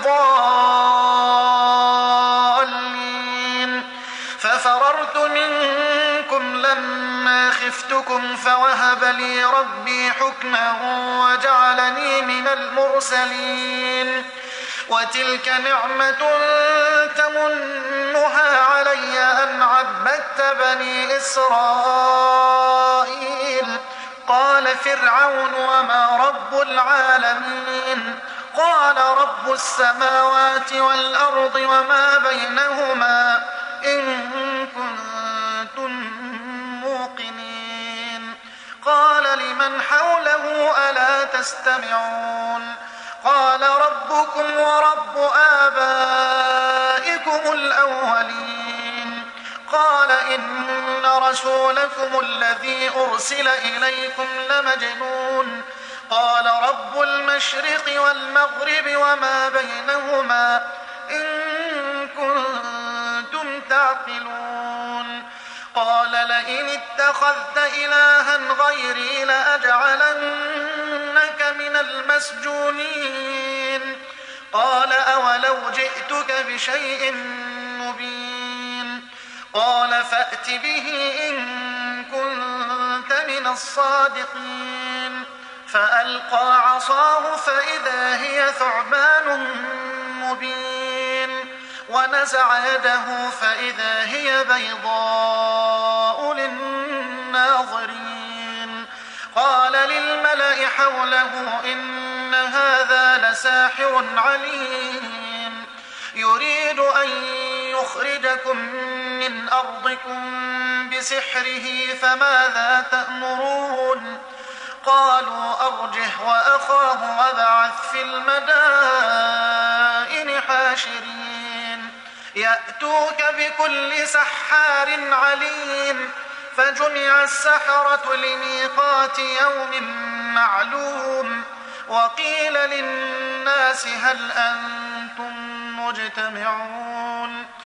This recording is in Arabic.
الضالين ففررت منكم لما خفتكم فوهب لي ربي حكما وجعلني من المرسلين وتلك نعمة تمنها علي أن عبدت بني إسرائيل قال فرعون وما رب العالمين قال رب السماوات والأرض وما بينهما إن كنتم موقنين قال لمن حوله ألا تستمعون قال ربكم ورب آبائكم الأولين قال إن رسولكم الذي أرسل إليكم لمجنون قال رب المشرق والمغرب وما بينهما إن كنتم تعقلون قال لئن اتخذت إلها غيري لأجعلنك من المسجونين قال أولو جئتك بشيء مبين قال فأت به إن كنت من الصادقين فألقى عصاه فإذا هي ثعبان مبين ونزع يده فإذا هي بيضاء للناظرين قال للملأ حوله إن هذا لساحر عليم يريد أن يخرجكم من أرضكم بسحره فماذا تأمرون قالوا أرجه وأخاه وابعث في المدائن حاشرين يأتوك بكل سحار عليم فجمع السحرة لميقات يوم معلوم وقيل للناس هل أنتم مجتمعون